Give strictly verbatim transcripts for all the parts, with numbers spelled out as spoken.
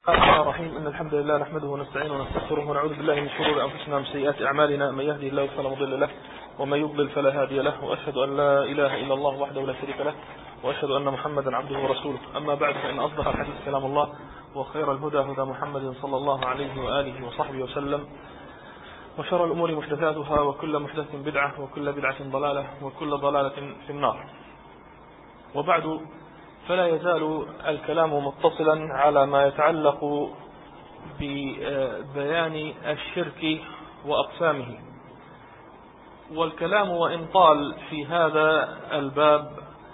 بسم الله الرحمن الرحيم. إن الحمد لله نحمده ونستعينه ونستغفره ونعوذ بالله من شرور أنفسنا ومن سيئات أعمالنا. من يهده الله فلا مضل له ومن يضلل فلا هادي له، وأشهد أن لا إله إلا الله وحده لا شريك له، وأشهد أن محمدا عبده ورسوله. أما بعد، فإن أصدق الحديث كلام الله، وخير الهدى هدى محمد صلى الله عليه وآله وصحبه وسلم، وشر الأمور محدثاتها، وكل محدث بدعة، وكل بدعة ضلالة، وكل ضلالة في النار. وبعد، فلا يزال الكلام متصلا على ما يتعلق ببيان الشرك وأقسامه، والكلام وإن طال في هذا الباب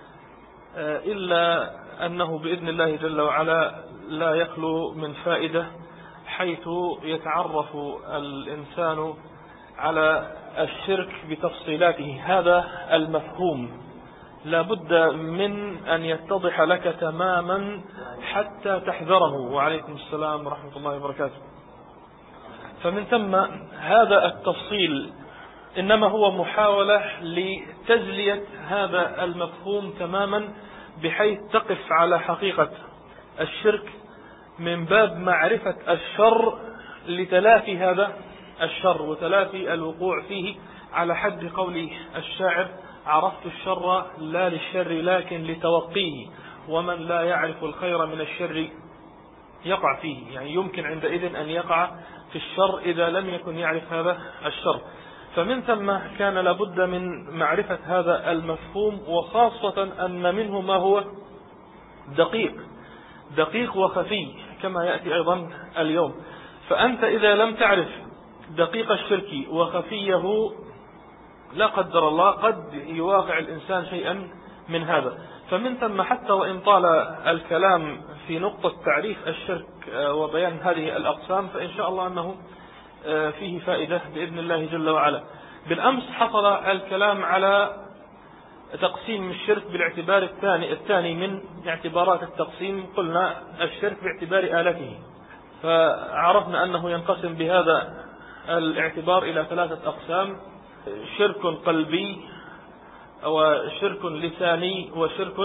إلا أنه بإذن الله جل وعلا لا يخلو من فائدة، حيث يتعرف الإنسان على الشرك بتفصيلاته. هذا المفهوم لا بد من أن يتضح لك تماما حتى تحذره. وعليكم السلام ورحمة الله وبركاته. فمن ثم هذا التفصيل إنما هو محاولة لتجلية هذا المفهوم تماما، بحيث تقف على حقيقة الشرك من باب معرفة الشر لتلافي هذا الشر وتلافي الوقوع فيه، على حد قول الشاعر: عرفت الشر لا للشر لكن لتوقيه، ومن لا يعرف الخير من الشر يقع فيه. يعني يمكن عندئذ أن يقع في الشر إذا لم يكن يعرف هذا الشر. فمن ثم كان لابد من معرفة هذا المفهوم، وخاصة أن منه ما هو دقيق دقيق وخفي كما يأتي أيضا اليوم. فأنت إذا لم تعرف دقيق الشرك وخفيه، لا قدر الله قد يواقع الإنسان شيئا من هذا. فمن ثم حتى وإن طال الكلام في نقطة تعريف الشرك وبيان هذه الأقسام، فإن شاء الله أنه فيه فائدة بإذن الله جل وعلا. بالأمس حصل الكلام على تقسيم الشرك بالاعتبار الثاني الثاني من اعتبارات التقسيم. قلنا الشرك باعتبار آلته، فعرفنا أنه ينقسم بهذا الاعتبار إلى ثلاثة أقسام: شرك قلبي، وشرك لساني، وشرك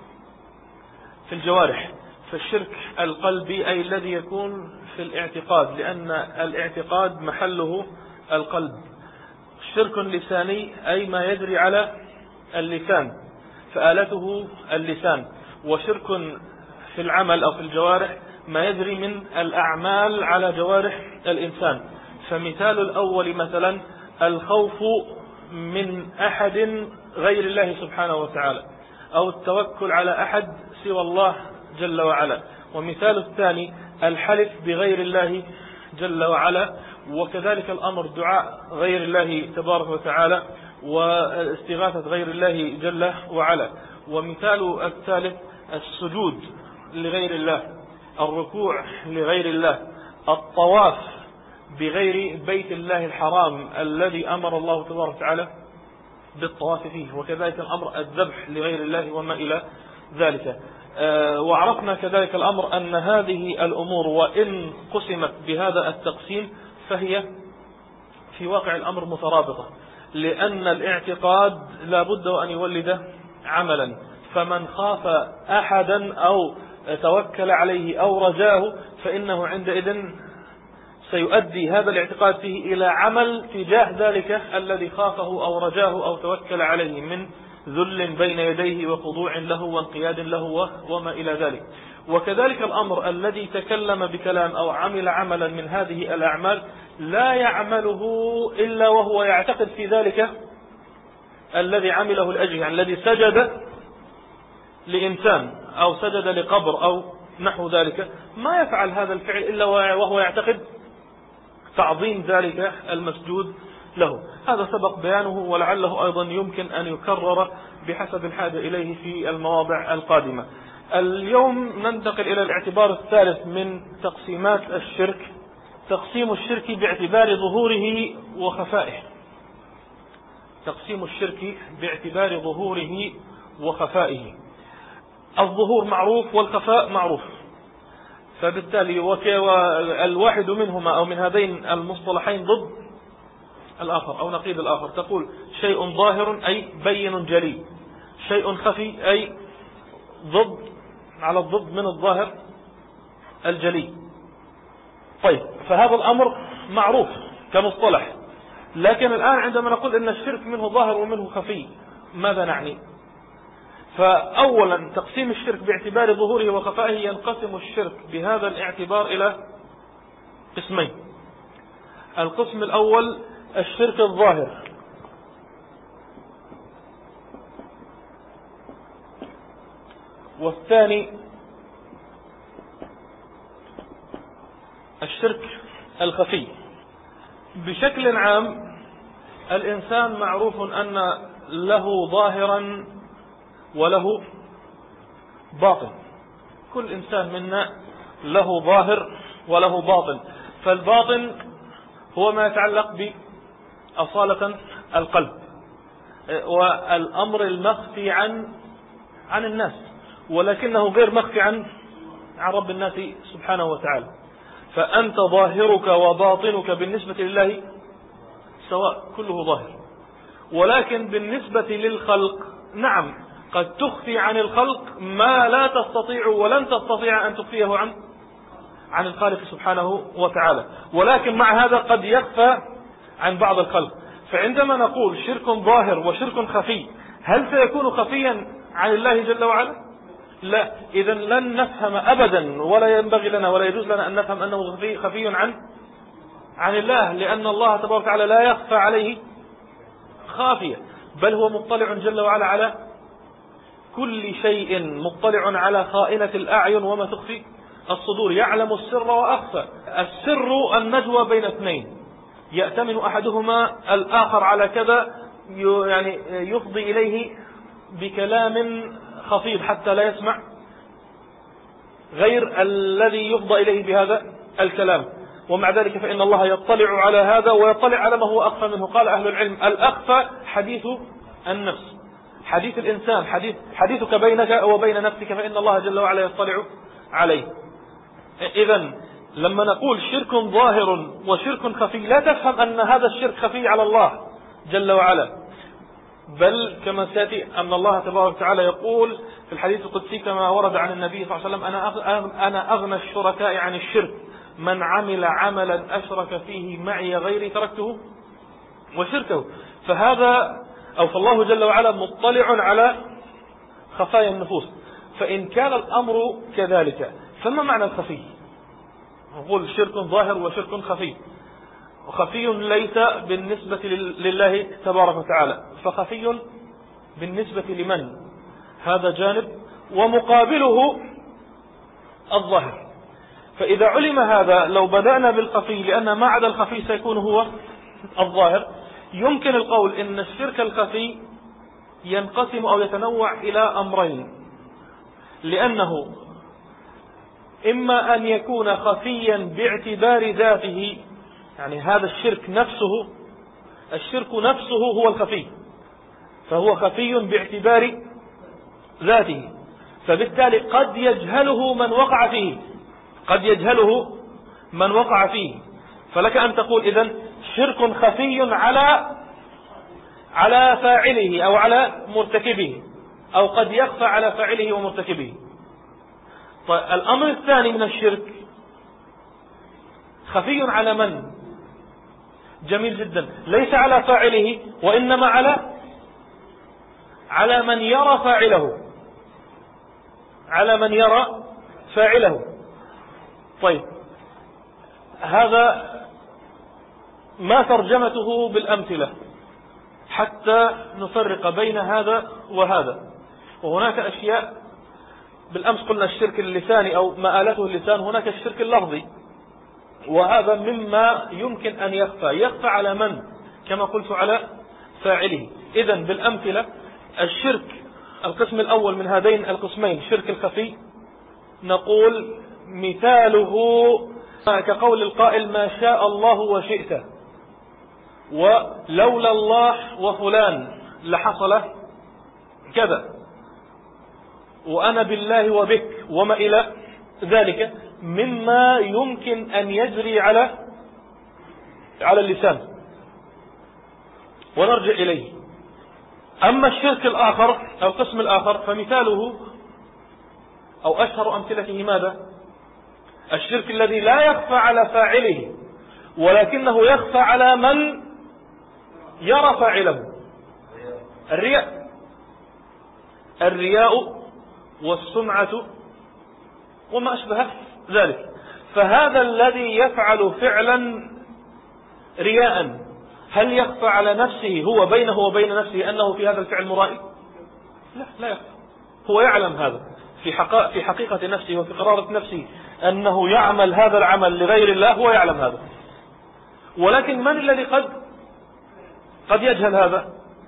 في الجوارح. فالشرك القلبي أي الذي يكون في الاعتقاد، لأن الاعتقاد محله القلب. الشرك اللساني أي ما يجري على اللسان، فآلته اللسان. وشرك في العمل أو في الجوارح ما يجري من الأعمال على جوارح الإنسان. فمثال الأول مثلا الخوف من أحد غير الله سبحانه وتعالى، أو التوكل على أحد سوى الله جل وعلا. ومثال الثاني الحلف بغير الله جل وعلا، وكذلك الأمر دعاء غير الله تبارك وتعالى، واستغاثة غير الله جل وعلا. ومثال الثالث السجود لغير الله، الركوع لغير الله، الطواف بغير بيت الله الحرام الذي أمر الله تبارك وتعالى بالطواف فيه، وكذلك الأمر الذبح لغير الله وما إلى ذلك. أه وعرفنا كذلك الأمر أن هذه الأمور وإن قسمت بهذا التقسيم فهي في واقع الأمر مترابطة، لأن الاعتقاد لا بد أن يولد عملا. فمن خاف أحدا أو توكل عليه أو رجاه، فإنه عندئذ سيؤدي هذا الاعتقاد فيه إلى عمل تجاه ذلك الذي خافه أو رجاه أو توكل عليه، من ذل بين يديه وخضوع له وانقياد له وما إلى ذلك. وكذلك الأمر الذي تكلم بكلام أو عمل عملا من هذه الأعمال لا يعمله إلا وهو يعتقد في ذلك الذي عمله لأجله. يعني الذي سجد لإنسان أو سجد لقبر أو نحو ذلك، ما يفعل هذا الفعل إلا وهو يعتقد تعظيم ذلك المسجود له. هذا سبق بيانه، ولعله أيضا يمكن أن يكرر بحسب الحاجة إليه في المواضع القادمة. اليوم ننتقل إلى الاعتبار الثالث من تقسيمات الشرك، تقسيم الشرك باعتبار ظهوره وخفائه. تقسيم الشرك باعتبار ظهوره وخفائه. الظهور معروف والخفاء معروف، فبالتالي الواحد منهما أو من هذين المصطلحين ضد الآخر أو نقيض الآخر. تقول شيء ظاهر أي بين جلي، شيء خفي أي ضد على الضد من الظاهر الجلي. طيب، فهذا الأمر معروف كمصطلح. لكن الآن عندما نقول إن الشرك منه ظاهر ومنه خفي، ماذا نعني؟ فأولا تقسيم الشرك باعتبار ظهوره وخفائه، ينقسم الشرك بهذا الاعتبار إلى قسمين. القسم الأول الشرك الظاهر، والثاني الشرك الخفي. بشكل عام الإنسان معروف أن له ظاهرا وله باطن، كل إنسان منا له ظاهر وله باطن. فالباطن هو ما يتعلق بأصالة القلب والأمر المخفي عن عن الناس، ولكنه غير مخفي عن عن رب الناس سبحانه وتعالى. فأنت ظاهرك وباطنك بالنسبة لله سواء، كله ظاهر. ولكن بالنسبة للخلق نعم قد تخفي عن الخلق ما لا تستطيع ولن تستطيع أن تخفيه عن عن الخالق سبحانه وتعالى، ولكن مع هذا قد يخفى عن بعض الخلق. فعندما نقول شرك ظاهر وشرك خفي، هل سيكون خفيا عن الله جل وعلا؟ لا. إذن لن نفهم أبدا، ولا ينبغي لنا ولا يجوز لنا أن نفهم أنه خفي, خفي عن عن الله، لأن الله تبارك وتعالى لا يخفى عليه خافية، بل هو مطلع جل وعلا على كل شيء، مطلع على خائنة الأعين وما تخفي الصدور، يعلم السر وأخفى. السر النجوى بين اثنين، يأتمن أحدهما الآخر على كذا، يعني يفضي إليه بكلام خفيف حتى لا يسمع غير الذي يفضى إليه بهذا الكلام، ومع ذلك فإن الله يطلع على هذا ويطلع على ما هو أخفى منه. قال أهل العلم الأخفى حديث النفس، حديث الإنسان، حديث حديثك بينك وبين نفسك، فإن الله جل وعلا يطلع عليه. إذن لما نقول شرك ظاهر وشرك خفي، لا تفهم أن هذا الشرك خفي على الله جل وعلا، بل كما سيأتي أن الله تبارك وتعالى يقول في الحديث القدسي كما ورد عن النبي صلى الله عليه وسلم: أنا أنا أغنى الشركاء عن الشرك، من عمل عملا أشرك فيه معي غيري تركته وشركه. فهذا أو فالله جل وعلا مطلع على خفايا النفوس. فإن كان الأمر كذلك فما معنى الخفي؟ نقول شرك ظاهر وشرك خفي، وخفي ليس بالنسبة لله تبارك وتعالى، فخفي بالنسبة لمن؟ هذا جانب، ومقابله الظاهر. فإذا علم هذا، لو بدأنا بالخفي لأن ما عدا الخفي سيكون هو الظاهر، يمكن القول إن الشرك الخفي ينقسم أو يتنوع إلى أمرين، لأنه إما أن يكون خفيا باعتبار ذاته، يعني هذا الشرك نفسه، الشرك نفسه هو الخفي، فهو خفي باعتبار ذاته، فبالتالي قد يجهله من وقع فيه، قد يجهله من وقع فيه. فلك أن تقول إذن شرك خفي على على فاعله أو على مرتكبه، أو قد يخفى على فاعله ومرتكبه. طيب الأمر الثاني من الشرك خفي على من؟ جميل جدا، ليس على فاعله وإنما على على من يرى فاعله، على من يرى فاعله. طيب هذا ما ترجمته بالأمثلة حتى نفرق بين هذا وهذا. وهناك أشياء، بالأمس قلنا الشرك اللساني أو ما آلته اللسان، هناك الشرك اللفظي، وهذا مما يمكن أن يخفى. يخفى على من؟ كما قلت على فاعله. إذن بالأمثلة الشرك القسم الأول من هذين القسمين، الشرك الخفي، نقول مثاله كقول القائل: ما شاء الله وشئت، ولولا الله وفلان لحصل كذا، وأنا بالله وبك، وما إلى ذلك مما يمكن أن يجري على على اللسان ونرجع إليه. أما الشرك الآخر أو القسم الآخر فمثاله أو أشهر أمثلته ماذا؟ الشرك الذي لا يخفى على فاعله ولكنه يخفى على من يرى فاعله. الرياء الرياء والسمعة وما أشبه ذلك. فهذا الذي يفعل فعلا رياء هل يخفى على نفسه هو بينه وبين نفسه أنه في هذا الفعل مرائي؟ لا لا يخفى. هو يعلم هذا في حقيقة, في حقيقة نفسه وفي قرارة نفسه أنه يعمل هذا العمل لغير الله. هو يعلم هذا. ولكن من الذي قد قد يجهل هذا؟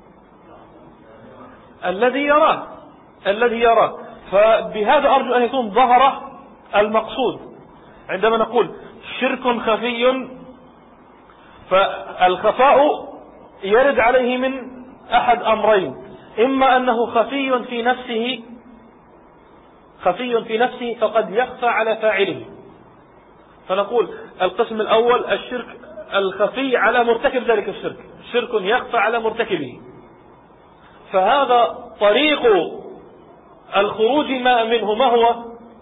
الذي يراه الذي يراه. فبهذا أرجو أن يكون ظهر المقصود عندما نقول شرك خفي. فالخفاء يرد عليه من أحد أمرين: إما أنه خفي في نفسه خفي في نفسه فقد يخفى على فاعله. فنقول القسم الأول الشرك الخفي على مرتكب ذلك الشرك، شرك يخفى على مرتكبه. فهذا طريق الخروج ما منه ما هو؟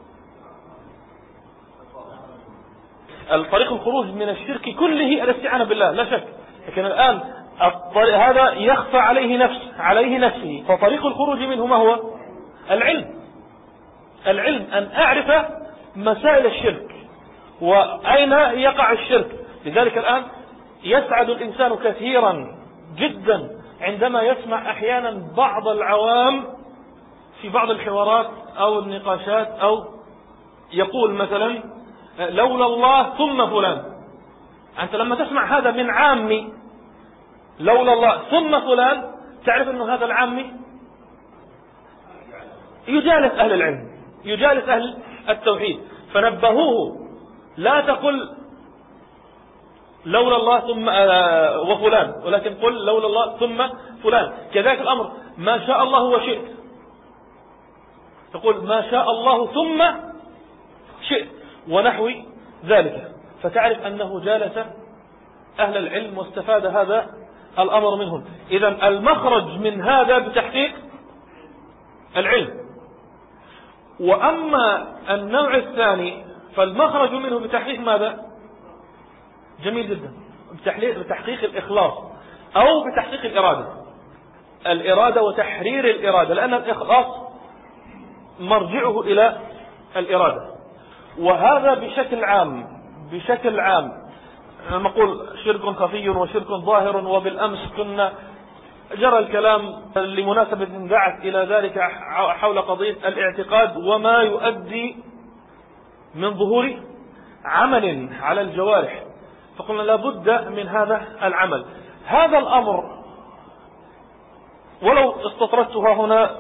الطريق الخروج من الشرك كله الاستعانة بالله لا شك. لكن الآن هذا يخفى عليه نفس عليه نفسه. فطريق الخروج منه ما هو؟ العلم العلم أن أعرف مسائل الشرك وأين يقع الشرك. لذلك الآن يسعد الإنسان كثيرا جدا عندما يسمع أحيانا بعض العوام في بعض الحوارات أو النقاشات أو يقول مثلا لولا الله ثم فلان. أنت لما تسمع هذا من عامي لولا الله ثم فلان تعرف أنه هذا العامي يجالس أهل العلم يجالس أهل التوحيد. فنبهوه لا تقل لولا الله ثم وفلان ولكن قل لولا الله ثم فلان. كذلك الأمر ما شاء الله وشئت تقول ما شاء الله ثم شئت ونحو ذلك. فتعرف أنه جالس أهل العلم واستفاد هذا الأمر منهم. إذن المخرج من هذا بتحقيق العلم. وأما النوع الثاني فالمخرج منه بتحقيق ماذا؟ جميل جدا، بتحقيق الإخلاص أو بتحقيق الإرادة الإرادة وتحرير الإرادة، لأن الإخلاص مرجعه إلى الإرادة. وهذا بشكل عام بشكل عام نقول شرك خفي وشرك ظاهر. وبالأمس كنا جرى الكلام لمناسبة دعت إلى ذلك حول قضية الاعتقاد وما يؤدي من ظهور عمل على الجوارح. فقلنا لابد من هذا العمل. هذا الأمر ولو استطردتها هنا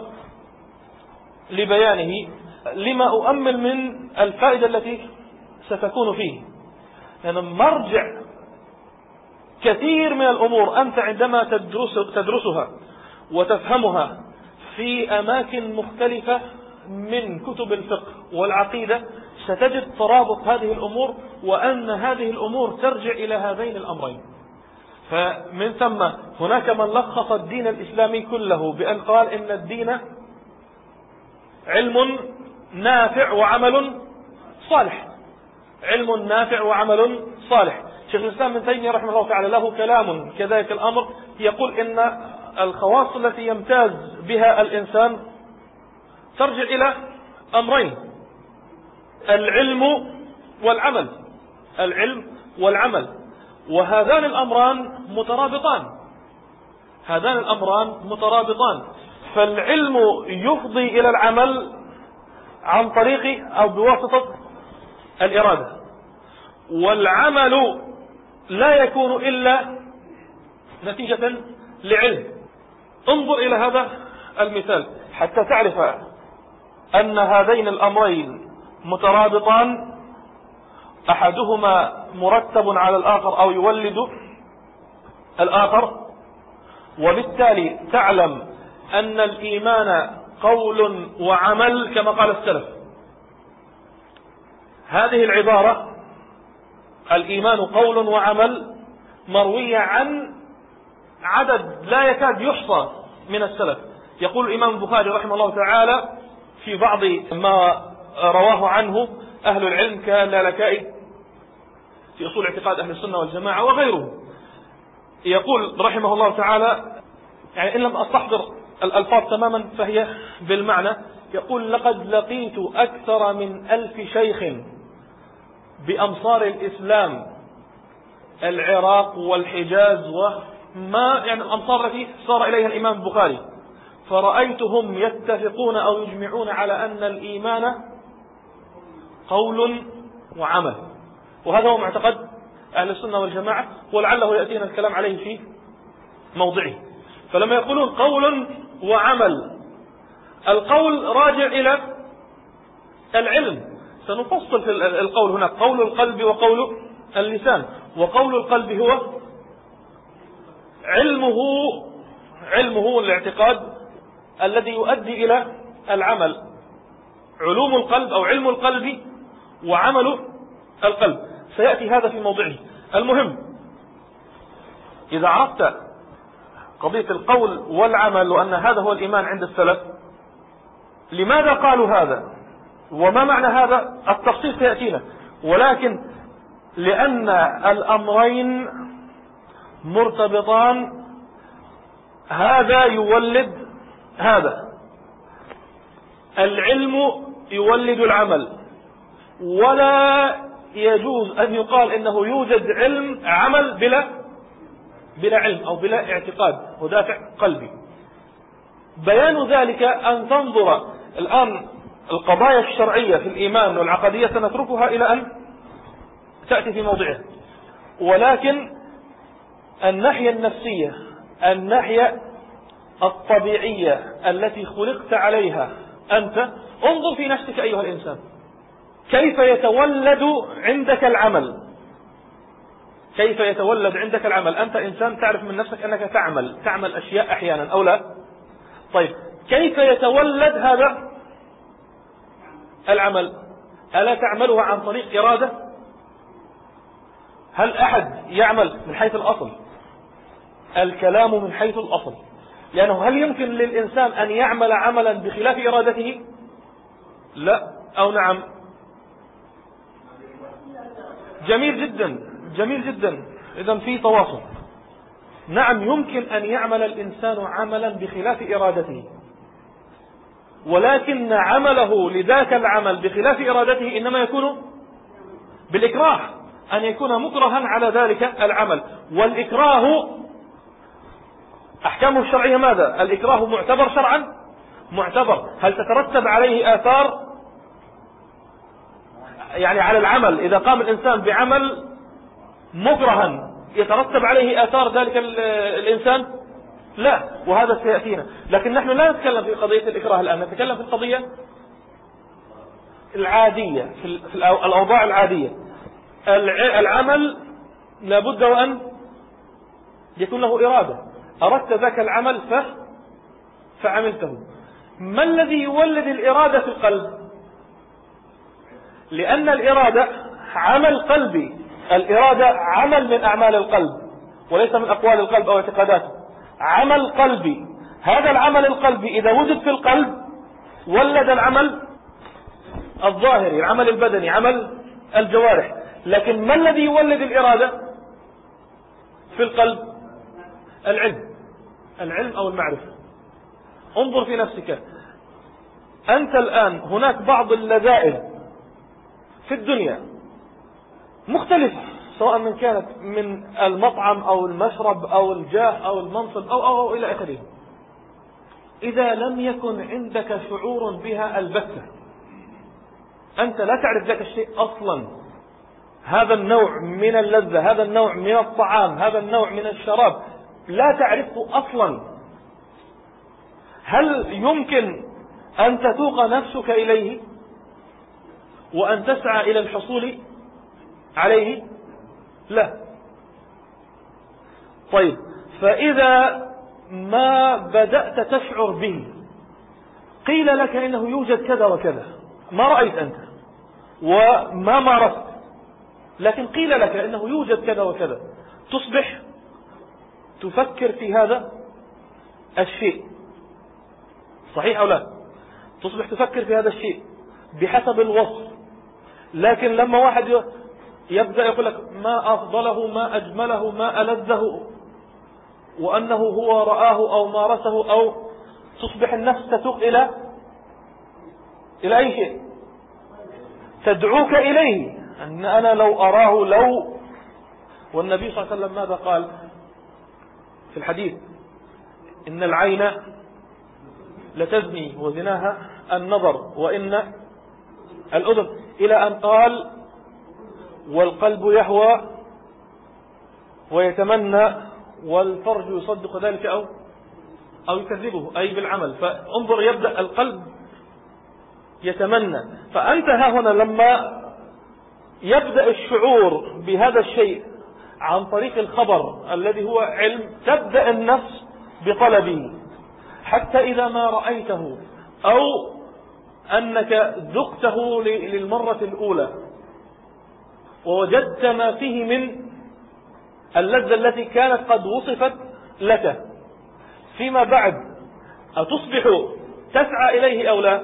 لبيانه لما أؤمل من الفائدة التي ستكون فيه. لأن يعني مرجع كثير من الأمور أنت عندما تدرس تدرسها وتفهمها في أماكن مختلفة من كتب الفقه والعقيدة ستجد ترابط هذه الأمور وأن هذه الأمور ترجع إلى هذين الأمرين. فمن ثم هناك من لخص الدين الإسلامي كله بأن قال إن الدين علم نافع وعمل صالح. علم نافع وعمل صالح. شيخ الإسلام ابن تيمية رحمه الله تعالى له كلام كذلك الأمر يقول إن الخواص التي يمتاز بها الإنسان ترجع إلى أمرين: العلم والعمل العلم والعمل وهذان الأمران مترابطان هذان الأمران مترابطان. فالعلم يفضي إلى العمل عن طريق أو بواسطة الإرادة، والعمل لا يكون إلا نتيجة لعلم. انظر إلى هذا المثال حتى تعرف أن هذين الأمرين مترابطان، أحدهما مرتب على الآخر أو يولد الآخر. وبالتالي تعلم أن الإيمان قول وعمل كما قال السلف. هذه العبارة الإيمان قول وعمل مروية عن عدد لا يكاد يحصى من السلف. يقول الإمام البخاري رحمه الله تعالى في بعض ما رواه عنه أهل العلم كاللالكائي في أصول اعتقاد أهل السنة والجماعة وغيره. يقول رحمه الله تعالى، يعني إن لم أستحضر الألفاظ تماما فهي بالمعنى، يقول: لقد لقيت أكثر من ألف شيخ بأمصار الإسلام، العراق والحجاز وما يعني الأمصار التي صار إليها الإمام البخاري، فرأيتهم يتفقون أو يجمعون على أن الإيمان قول وعمل، وهذا هو معتقد أهل السنة والجماعة، ولعله يأتينا الكلام عليه في موضعه. فلما يقولون قول وعمل، القول راجع إلى العلم، سنفصل في القول هناك قول القلب وقول اللسان، وقول القلب هو علمه علمه الاعتقاد الذي يؤدي إلى العمل، علوم القلب أو علم القلب وعمل القلب، سيأتي هذا في موضعه. المهم، إذا عرفت قضية القول والعمل وأن هذا هو الإيمان عند السلف، لماذا قالوا هذا وما معنى هذا؟ التفصيل سيأتينا، ولكن لأن الأمرين مرتبطان، هذا يولد هذا، العلم يولد العمل، ولا يجوز أن يقال إنه يوجد علم عمل بلا بلا علم أو بلا اعتقاد ودافع قلبي. بيان ذلك أن تنظر الآن القضايا الشرعية في الإيمان والعقدية سنتركها إلى أن تأتي في موضعها، ولكن الناحية النفسية، الناحية الطبيعية التي خلقت عليها أنت، انظر في نفسك أيها الإنسان، كيف يتولد عندك العمل؟ كيف يتولد عندك العمل؟ أنت إنسان تعرف من نفسك أنك تعمل تعمل أشياء أحيانا أو لا؟ طيب، كيف يتولد هذا العمل؟ ألا تعملها عن طريق إرادة؟ هل أحد يعمل من حيث الأصل؟ الكلام من حيث الأصل، لأنه هل يمكن للإنسان أن يعمل عملا بخلاف إرادته؟ لا أو نعم؟ جميل جدا، جميل جدا، إذن في تواصل. نعم، يمكن أن يعمل الإنسان عملا بخلاف إرادته، ولكن عمله لذاك العمل بخلاف إرادته إنما يكون بالإكراه، أن يكون مكرها على ذلك العمل. والإكراه أحكامه الشرعية ماذا؟ الإكراه معتبر شرعا؟ معتبر. هل تترتب عليه آثار يعني على العمل؟ إذا قام الإنسان بعمل مكرها يترتب عليه آثار ذلك الإنسان؟ لا، وهذا سيأتينا. لكن نحن لا نتكلم في قضية الإكراه الآن، نتكلم في القضية العادية، في الأوضاع العادية. العمل لابد وأن يكون له إرادة، أردت ذاك العمل ف... فعملته. ما الذي يولد الإرادة في القلب؟ لأن الإرادة عمل قلبي، الإرادة عمل من أعمال القلب وليس من أقوال القلب أو اعتقاداته، عمل قلبي. هذا العمل القلبي إذا وجد في القلب ولد العمل الظاهري، العمل البدني، عمل الجوارح. لكن ما الذي يولد الإرادة في القلب؟ العلم، العلم أو المعرفة. انظر في نفسك أنت الآن، هناك بعض اللذائذ في الدنيا مختلفة، سواء من كانت من المطعم أو المشرب أو الجاه أو المنصب أو أو, أو إلى آخره. إذا لم يكن عندك شعور بها البتة، أنت لا تعرف ذاك الشيء أصلا، هذا النوع من اللذة، هذا النوع من الطعام، هذا النوع من الشراب، لا تعرفه أصلا، هل يمكن أن تتوق نفسك إليه وأن تسعى إلى الحصول عليه؟ لا. طيب، فإذا ما بدأت تشعر به، قيل لك إنه يوجد كذا وكذا، ما رأيت أنت وما مارست، لكن قيل لك إنه يوجد كذا وكذا، تصبح تفكر في هذا الشيء، صحيح أو لا؟ تصبح تفكر في هذا الشيء، بحسب الوصف. لكن لما واحد يبدأ يقول لك ما أفضله ما أجمله ما ألذه، وأنه هو رآه أو مارسه، أو تصبح النفس تتوق إلى إلى أي شيء تدعوك إليه، أن أنا لو أراه لو. والنبي صلى الله عليه وسلم ماذا قال في الحديث؟ إن العين لتزني وزناها النظر، وإن الأذن، إلى أن قال والقلب يهوى ويتمنى والفرج يصدق ذلك أو أو يكذبه، أي بالعمل. فانظر، يبدأ القلب يتمنى. فأنت ها هنا لما يبدأ الشعور بهذا الشيء عن طريق الخبر الذي هو علم، تبدأ النفس بطلبه، حتى إذا ما رأيته أو أنك ذقته للمرة الأولى ووجدت ما فيه من اللذة التي كانت قد وصفت لك، فيما بعد أتصبح تسعى إليه أو لا؟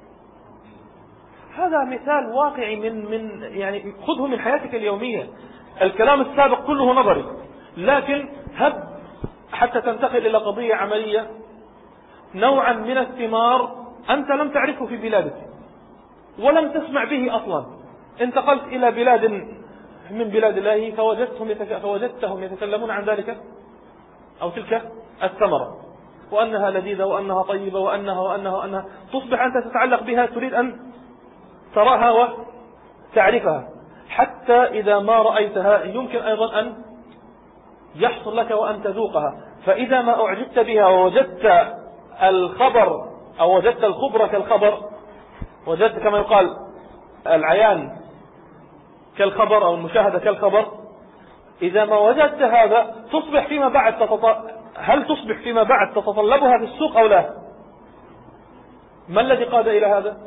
هذا مثال واقعي من من يعني خذه من حياتك اليومية. الكلام السابق كله نظري، لكن هب حتى تنتقل إلى قضية عملية، نوعا من الثمار أنت لم تعرفه في بلادك ولم تسمع به أصلا، انتقلت إلى بلاد من بلاد الله فوجدتهم فوجدتهم يتكلمون عن ذلك أو تلك الثمرة، وأنها لذيذة وأنها طيبة وأنها وأنها وأنها، تصبح أنت تتعلق بها، تريد أن تراها وتعرفها، حتى إذا ما رأيتها يمكن أيضا أن يحصل لك وأن تذوقها. فإذا ما أعجبت بها ووجدت الخبر أو وجدت الخبر كالخبر، وجدت كما يقال العيان كالخبر أو المشاهدة كالخبر، إذا ما وجدت هذا تصبح فيما بعد تتط... هل تصبح فيما بعد تتطلبها في السوق أو لا؟ ما الذي قاد إلى هذا؟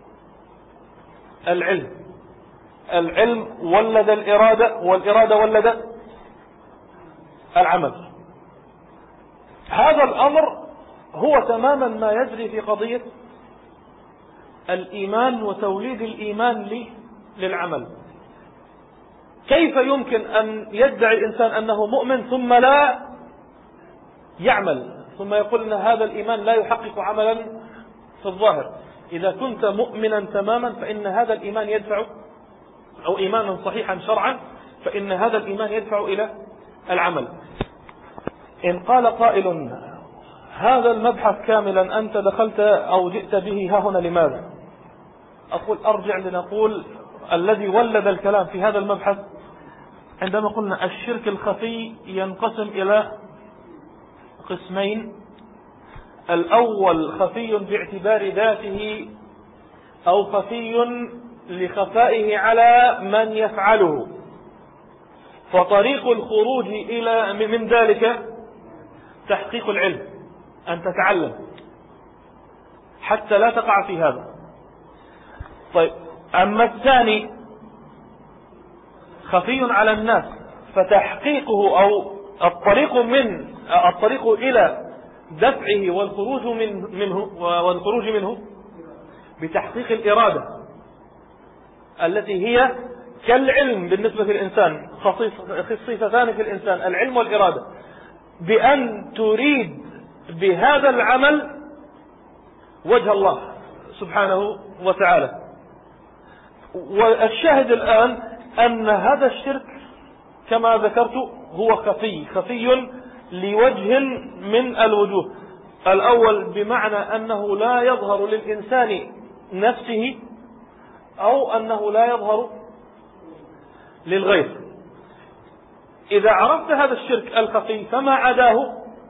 العلم. العلم ولد الإرادة، والإرادة ولد العمل. هذا الأمر هو تماما ما يجري في قضية الإيمان وتوليد الإيمان للعمل. كيف يمكن أن يدعي الإنسان أنه مؤمن ثم لا يعمل، ثم يقول أن هذا الإيمان لا يحقق عملا في الظاهر؟ إذا كنت مؤمنا تماما فإن هذا الإيمان يدفع، أو إيمانا صحيحا شرعا، فإن هذا الإيمان يدفع إلى العمل. إن قال قائل هذا المبحث كاملا أنت دخلت أو جئت به ها هنا لماذا؟ أقول أرجع لنقول الذي ولد الكلام في هذا المبحث عندما قلنا الشرك الخفي ينقسم إلى قسمين. الأول خفي باعتبار ذاته، أو خفي لخفائه على من يفعله، فطريق الخروج إلى من ذلك تحقيق العلم، أن تتعلم حتى لا تقع في هذا. طيب، أما الثاني خفي على الناس، فتحقيقه أو الطريق من الطريق إلى دفعه والخروج من منه والخروج منه بتحقيق الإرادة التي هي كالعلم بالنسبة للإنسان، خصيصتان في الإنسان، العلم والإرادة، بأن تريد بهذا العمل وجه الله سبحانه وتعالى. والشاهد الآن أن هذا الشرك كما ذكرت هو خفي، خفي لوجه من الوجوه. الأول بمعنى أنه لا يظهر للإنسان نفسه، أو أنه لا يظهر للغير. إذا عرفت هذا الشرك الخفي فما عداه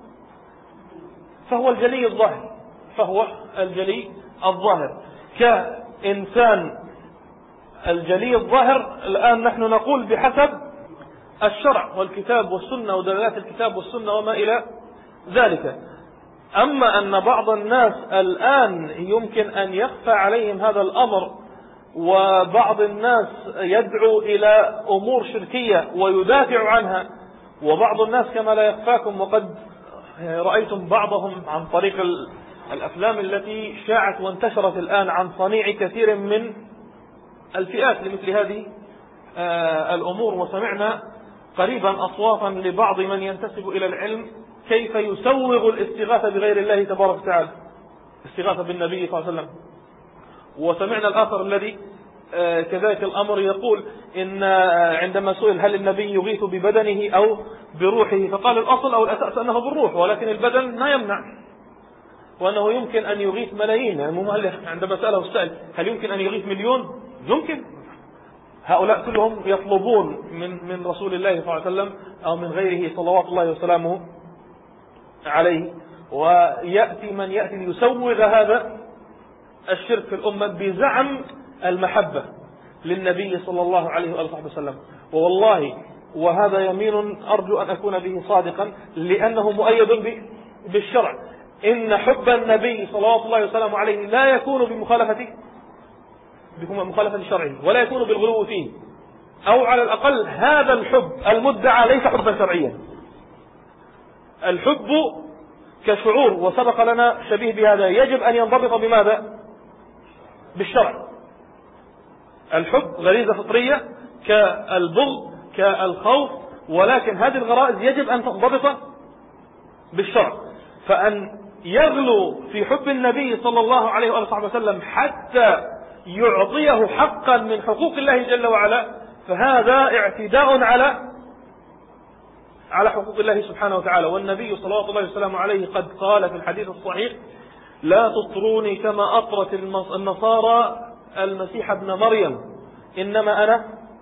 فهو الجلي الظاهر، فهو الجلي الظاهر كإنسان الجلي الظاهر. الآن نحن نقول بحسب الشرع والكتاب والسنة ودلالات الكتاب والسنة وما إلى ذلك. أما أن بعض الناس الآن يمكن أن يخفى عليهم هذا الأمر، وبعض الناس يدعو إلى أمور شركية ويدافع عنها، وبعض الناس كما لا يخفاكم وقد رأيتم بعضهم عن طريق الأفلام التي شاعت وانتشرت الآن عن صنيع كثير من الفئات لمثل هذه الأمور. وسمعنا قريبا أصوافا لبعض من ينتسب إلى العلم كيف يسوغ الاستغاثة بغير الله تبارك وتعالى، استغاثة بالنبي صلى الله عليه وسلم. وسمعنا الآخر الذي كذلك الأمر يقول إن عندما سئل هل النبي يغيث ببدنه أو بروحه فقال الأصل أو الأساس أنه بالروح، ولكن البدن ما يمنع، وأنه يمكن أن يغيث ملايين. يعني مؤلف عندما سأله السائل هل يمكن أن يغيث مليون؟ يمكن. هؤلاء كلهم يطلبون من من رسول الله صلى الله عليه وسلم أو من غيره صلوات الله وسلامه عليه. ويأتي من يأتي ليسوغ هذا الشرك في الأمة بزعم المحبة للنبي صلى الله عليه وآله وسلم. ووالله وهذا يمين أرجو أن أكون به صادقا لأنه مؤيد بالشرع، إن حب النبي صلوات الله وسلامه عليه لا يكون بمخالفة بمخالفة شرعه ولا يكون بالغلو فيه، أو على الأقل هذا الحب المدعى ليس حبا شرعيا. الحب كشعور، وسبق لنا شبيه بهذا، يجب أن ينضبط بماذا؟ بالشرع. الحب غريزة فطرية كالبغض كالخوف، ولكن هذه الغرائز يجب أن تنضبط بالشرع. فأن يغلو في حب النبي صلى الله عليه وآله وسلم حتى يعطيه حقا من حقوق الله جل وعلا فهذا اعتداء على على حقوق الله سبحانه وتعالى. والنبي صلى الله عليه وسلم عليه قد قال في الحديث الصحيح لا تطروني كما أطرت النصارى المسيح ابن مريم، إنما أنا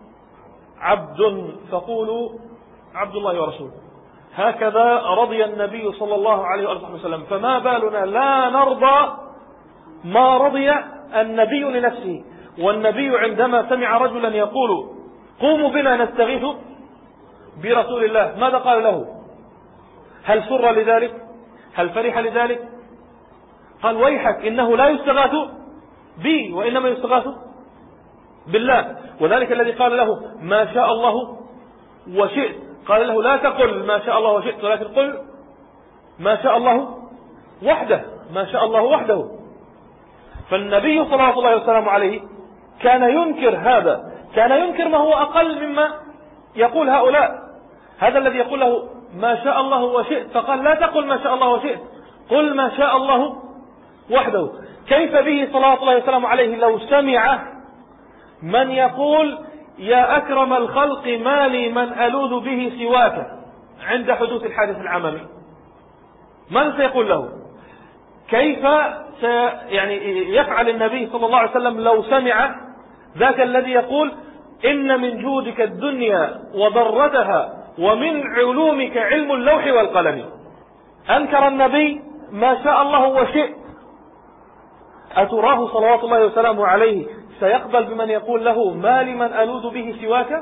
عبد فقولوا عبد الله ورسوله. هكذا رضي النبي صلى الله عليه وسلم، فما بالنا لا نرضى ما رضي النبي لنفسه. والنبي عندما سمع رجلا يقول قوموا بنا نستغيث برسول الله ماذا قال له؟ هل سر لذلك؟ هل فرح لذلك؟ قال ويحك إنه لا يستغاث بي وإنما يستغاث بالله. وذلك الذي قال له ما شاء الله وشئت قال له لا تقل ما شاء الله وشئت ولكن قل ما شاء الله وحده، ما شاء الله وحده. فالنبي صلى الله عليه وسلم عليه كان ينكر هذا، كان ينكر ما هو أقل مما يقول هؤلاء. هذا الذي يقول له ما شاء الله وشئت فقال لا تقل ما شاء الله وشئت قل ما شاء الله وحده. كيف به صلى الله عليه وسلم عليه لو سمع من يقول يا أكرم الخلق ما لي من ألوذ به سواك عند حدوث الحادث العملي؟ من سيقول له؟ كيف يعني يفعل النبي صلى الله عليه وسلم لو سمع ذاك الذي يقول إن من جودك الدنيا وضرتها ومن علومك علم اللوح والقلم؟ أنكر النبي ما شاء الله وشئت. أتراه صلوات الله وسلامه عليه سيقبل بمن يقول له ما لمن ألوذ به سواك؟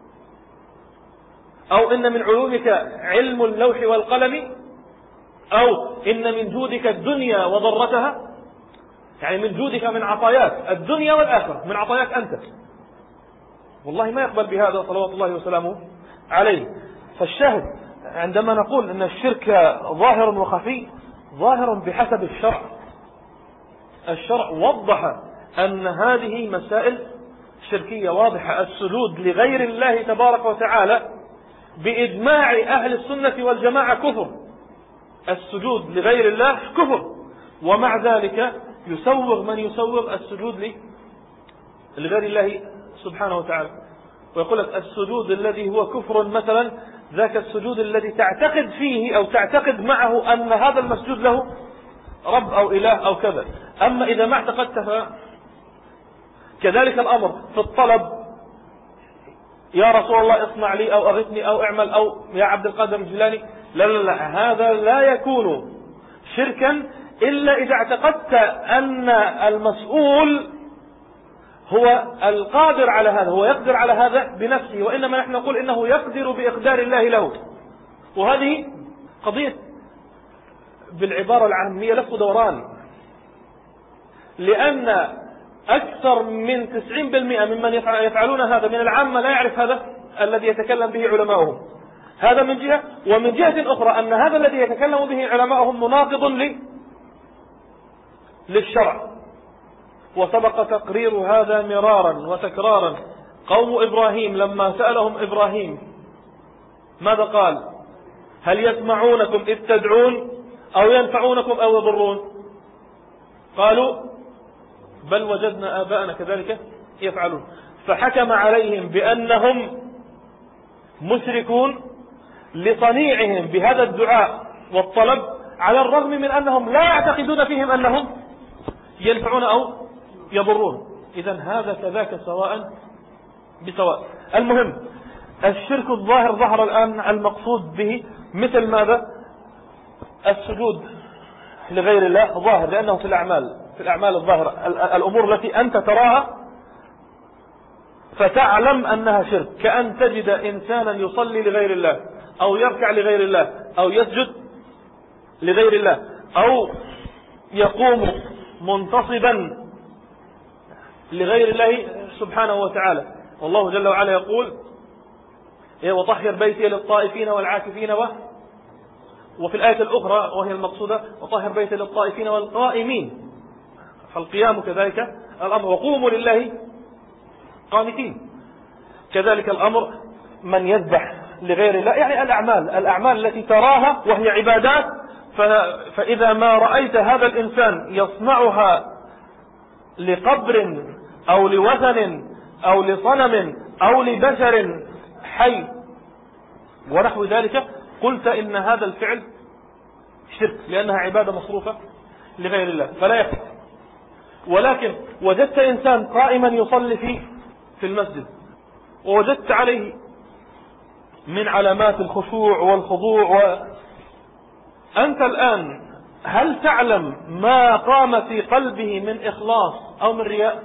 أو إن من علومك علم اللوح والقلم؟ أو إن من جودك الدنيا وضرتها؟ يعني من جودك من عطاياك الدنيا والآخرة، من عطاياك أنت. والله ما يقبل بهذا صلوات الله وسلامه عليه. فالشاهد عندما نقول أن الشرك ظاهر وخفي، ظاهر بحسب الشرع. الشرع وضح أن هذه مسائل شركية واضحة. السجود لغير الله تبارك وتعالى بإجماع أهل السنة والجماعة كفر. السجود لغير الله كفر، ومع ذلك يسوغ من يسوغ السجود لغير الله سبحانه وتعالى، ويقول لك السجود الذي هو كفر مثلا ذاك السجود الذي تعتقد فيه أو تعتقد معه أن هذا المسجود له رب أو إله أو كذا. أما إذا ما اعتقدت كذلك الأمر في الطلب، يا رسول الله اصنع لي أو أغثني أو اعمل أو يا عبد القادر الجيلاني، لا لا لا، هذا لا يكون شركا إلا إذا اعتقدت أن المسؤول هو القادر على هذا، هو يقدر على هذا بنفسه، وإنما نحن نقول إنه يقدر بإقدار الله له. وهذه قضية بالعبارة العامية لف دوران، لأن أكثر من تسعين بالمئة ممن يفعلون هذا من العامة لا يعرف هذا الذي يتكلم به علماؤهم. هذا من جهة، ومن جهة أخرى أن هذا الذي يتكلم به علماؤهم مناقض للشرع، وسبق تقرير هذا مرارا وتكرارا. قوم إبراهيم لما سألهم إبراهيم ماذا قال؟ هل يسمعونكم إذ تدعون أو ينفعونكم أو يضرون؟ قالوا بل وجدنا آباءنا كذلك يفعلون. فحكم عليهم بأنهم مشركون لصنيعهم بهذا الدعاء والطلب، على الرغم من أنهم لا يعتقدون فيهم أنهم ينفعون أو يضرون. إذن هذا كذاك سواء بسواء. المهم الشرك الظاهر ظهر الآن المقصود به مثل ماذا؟ السجود لغير الله ظاهر، لأنه في الأعمال في الأعمال الظاهرة، الأمور التي أنت تراها فتعلم أنها شرك، كأن تجد إنسانا يصلي لغير الله أو يركع لغير الله أو يسجد لغير الله أو يقوم منتصبا لغير الله سبحانه وتعالى. والله جل وعلا يقول وطهر بيتي للطائفين والعاكفين و... وفي الآية الأخرى وهي المقصودة وطهر بيتي للطائفين والقائمين، فالقيام كذلك الأمر، وقوموا لله قانتين. كذلك الأمر من يذبح لغير الله، يعني الأعمال الأعمال التي تراها وهي عبادات، ف... فإذا ما رأيت هذا الإنسان يصنعها لقبر أو لوثن أو لصنم أو لبشر حي ونحو ذلك، قلت إن هذا الفعل شرك، لأنها عبادة مصروفة لغير الله فلا يكفي. ولكن وجدت إنسان قائما يصلي في في المسجد، ووجدت عليه من علامات الخشوع والخضوع، وأنت الآن هل تعلم ما قام في قلبه من إخلاص أو من رياء؟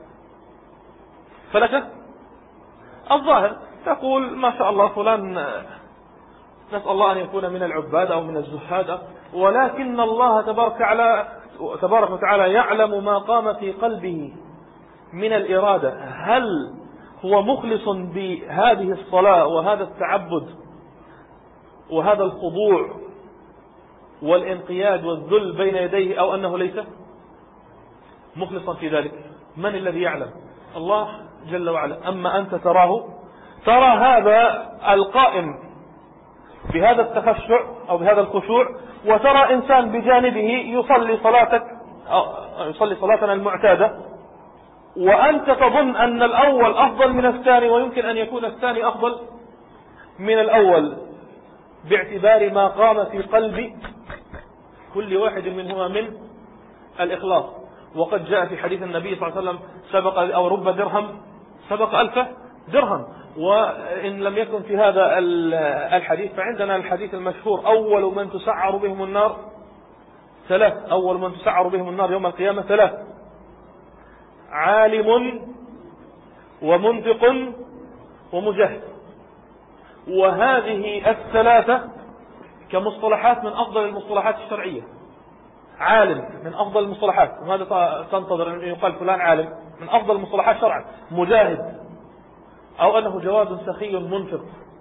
فلك الظاهر تقول ما شاء الله فلان، نسأل الله أن يكون من العباد أو من الزهاد، ولكن الله تبارك وتعالى تبارك وتعالى يعلم ما قام في قلبه من الإرادة. هل هو مخلص بهذه الصلاة وهذا التعبد وهذا الخضوع والانقياد والذل بين يديه، أو أنه ليس مخلصا في ذلك؟ من الذي يعلم؟ الله جل وعلا. أما أنت تراه ترى هذا القائم بهذا التخشع أو بهذا الخشوع، وترى إنسان بجانبه يصلي صلاتك أو يصلي صلاتنا المعتادة، وأنت تظن أن الأول أفضل من الثاني، ويمكن أن يكون الثاني أفضل من الأول باعتبار ما قام في قلب كل واحد منهما من الإخلاص. وقد جاء في حديث النبي صلى الله عليه وسلم سبق أو رب درهم سبق ألف درهم. وإن لم يكن في هذا الحديث فعندنا الحديث المشهور أول من تسعر بهم النار ثلاث، أول من تسعر بهم النار يوم القيامة ثلاث: عالم ومنفق ومجاهد. وهذه الثلاثة كمصطلحات من أفضل المصطلحات الشرعية. عالم من أفضل المصطلحات، وهذا تنتظر أن يقال فلان عالم، من أفضل المصطلحات شرعا. مجاهد أو أنه جواد سخي منفق.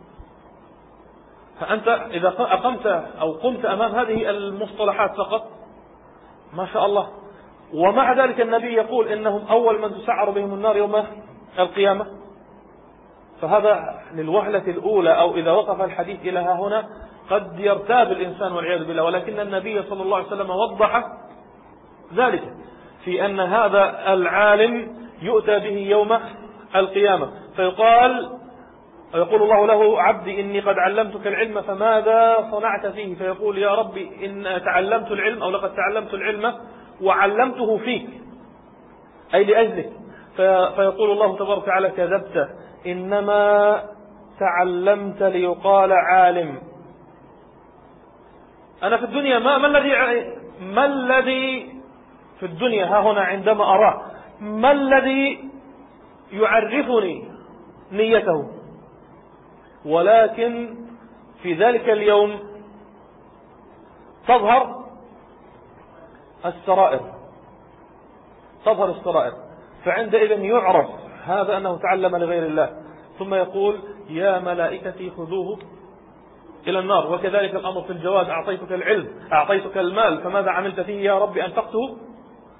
فأنت إذا أقمت أو قمت أمام هذه المصطلحات فقط ما شاء الله. ومع ذلك النبي يقول إنهم أول من تسعر بهم النار يوم القيامة. فهذا للوهلة الأولى أو إذا وقف الحديث إلى ها هنا قد يرتاب الإنسان والعياذ بالله، ولكن النبي صلى الله عليه وسلم وضح ذلك في أن هذا العالم يؤتى به يوم القيامة فيقال ويقول الله له: عبدي إني قد علمتك العلم فماذا صنعت فيه؟ فيقول: يا ربي إن تعلمت العلم أو لقد تعلمت العلم وعلمته فيك، أي لأجلك. فيقول الله تبارك وتعالى: كذبت، إنما تعلمت ليقال عالم. أنا في الدنيا ما, ما الذي ما الذي في الدنيا ها هنا عندما أراه ما الذي يعرفني نيته؟ ولكن في ذلك اليوم تظهر السرائر تظهر السرائر فعندئذ يعرف هذا أنه تعلم لغير الله، ثم يقول: يا ملائكتي خذوه إلى النار. وكذلك الأمر في الجواد: أعطيتك العلم أعطيتك المال فماذا عملت فيه؟ يا رب أنفقته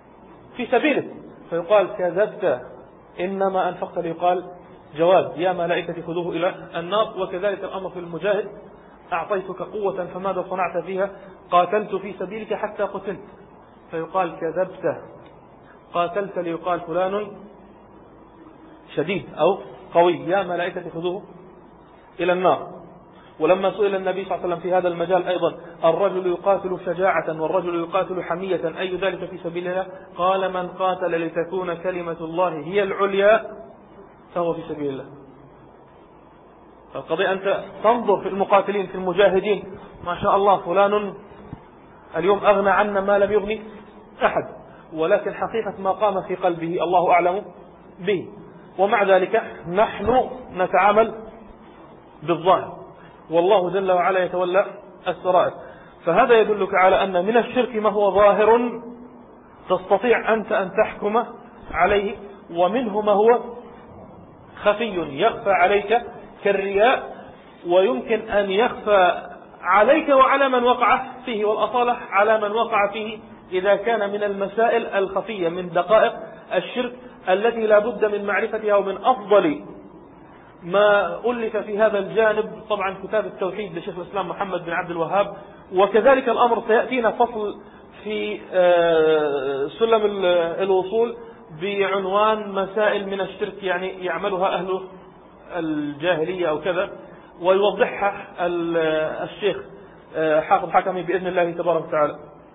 في سبيله، فيقال كذبت إنما أنفقت، ليقال جواب يا ملائكة خذوه إلى النار. وكذلك الأمر في المجاهد، أعطيتك قوة فماذا صنعت فيها؟ قاتلت في سبيلك حتى قتلت، فيقال كذبت. قاتلت ليقال فلان شديد أو قوي، يا ملائكة خذوه إلى النار. ولما سئل النبي صلى الله عليه وسلم في هذا المجال أيضا، الرجل يقاتل شجاعة والرجل يقاتل حمية، أي ذلك في سبيل الله؟ قال من قاتل لتكون كلمة الله هي العليا فهو في سبيل الله. القضية أنت تنظر في المقاتلين في المجاهدين، ما شاء الله فلان اليوم أغنى عنا ما لم يغني أحد، ولكن حقيقة ما قام في قلبه الله أعلم به. ومع ذلك نحن نتعامل بالظاهر، والله جل وعلا يتولى السرائر. فهذا يدلك على أن من الشرك ما هو ظاهر تستطيع أنت أن تحكم عليه، ومنه ما هو خفي يخفى عليك كالرياء، ويمكن أن يخفى عليك وعلى من وقع فيه، والأصالة على من وقع فيه إذا كان من المسائل الخفية من دقائق الشرك التي لا بد من معرفتها. ومن أفضل ما ألف في هذا الجانب طبعا كتاب التوحيد لشيخ الإسلام محمد بن عبد الوهاب، وكذلك الأمر سيأتينا فصل في سلم الوصول بعنوان مسائل من الشرك يعني يعملها أهل الجاهلية أو كذا، ويوضحها الشيخ حافظ حكمي بإذن الله تبارك وتعالى.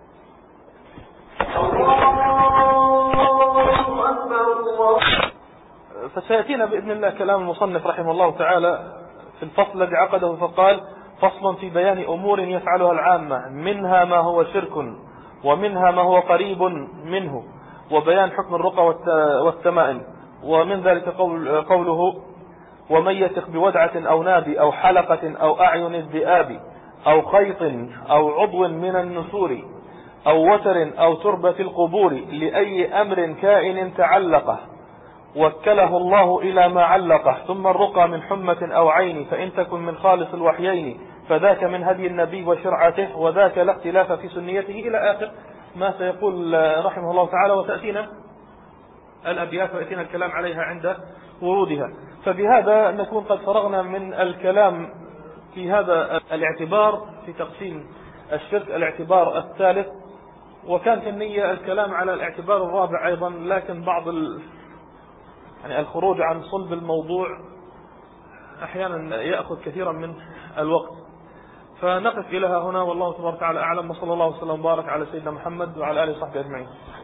فسيأتينا بإذن الله كلام المصنف رحمه الله تعالى في الفصل الذي عقده، فقال فصل في بيان أمور يفعلها العامة، منها ما هو شرك ومنها ما هو قريب منه، وبيان حكم الرقى والتمائم. ومن ذلك قول قوله ومن يثق بودعة أو ناب أو حلقة أو أعين الذئاب أو خيط أو عضو من النسور أو وتر أو تربة القبور لأي أمر كائن تعلقه وكله الله إلى ما علقه، ثم الرقى من حمة أو عين فإن تكن من خالص الوحيين فذاك من هدي النبي وشرعته وذاك لا اختلاف في سنيته، إلى آخر ما سيقول رحمه الله تعالى. وتأتينا الأبيات ويأتينا الكلام عليها عند ورودها. فبهذا نكون قد فرغنا من الكلام في هذا الاعتبار في تقسيم الشرك، الاعتبار الثالث. وكان في النية الكلام على الاعتبار الرابع أيضا، لكن بعض ال... يعني الخروج عن صلب الموضوع أحيانا يأخذ كثيرا من الوقت، فنقف إلى هنا والله تبارك وتعالى أعلم، وصلى الله وسلم وبارك على سيدنا محمد وعلى آله وصحبه أجمعين.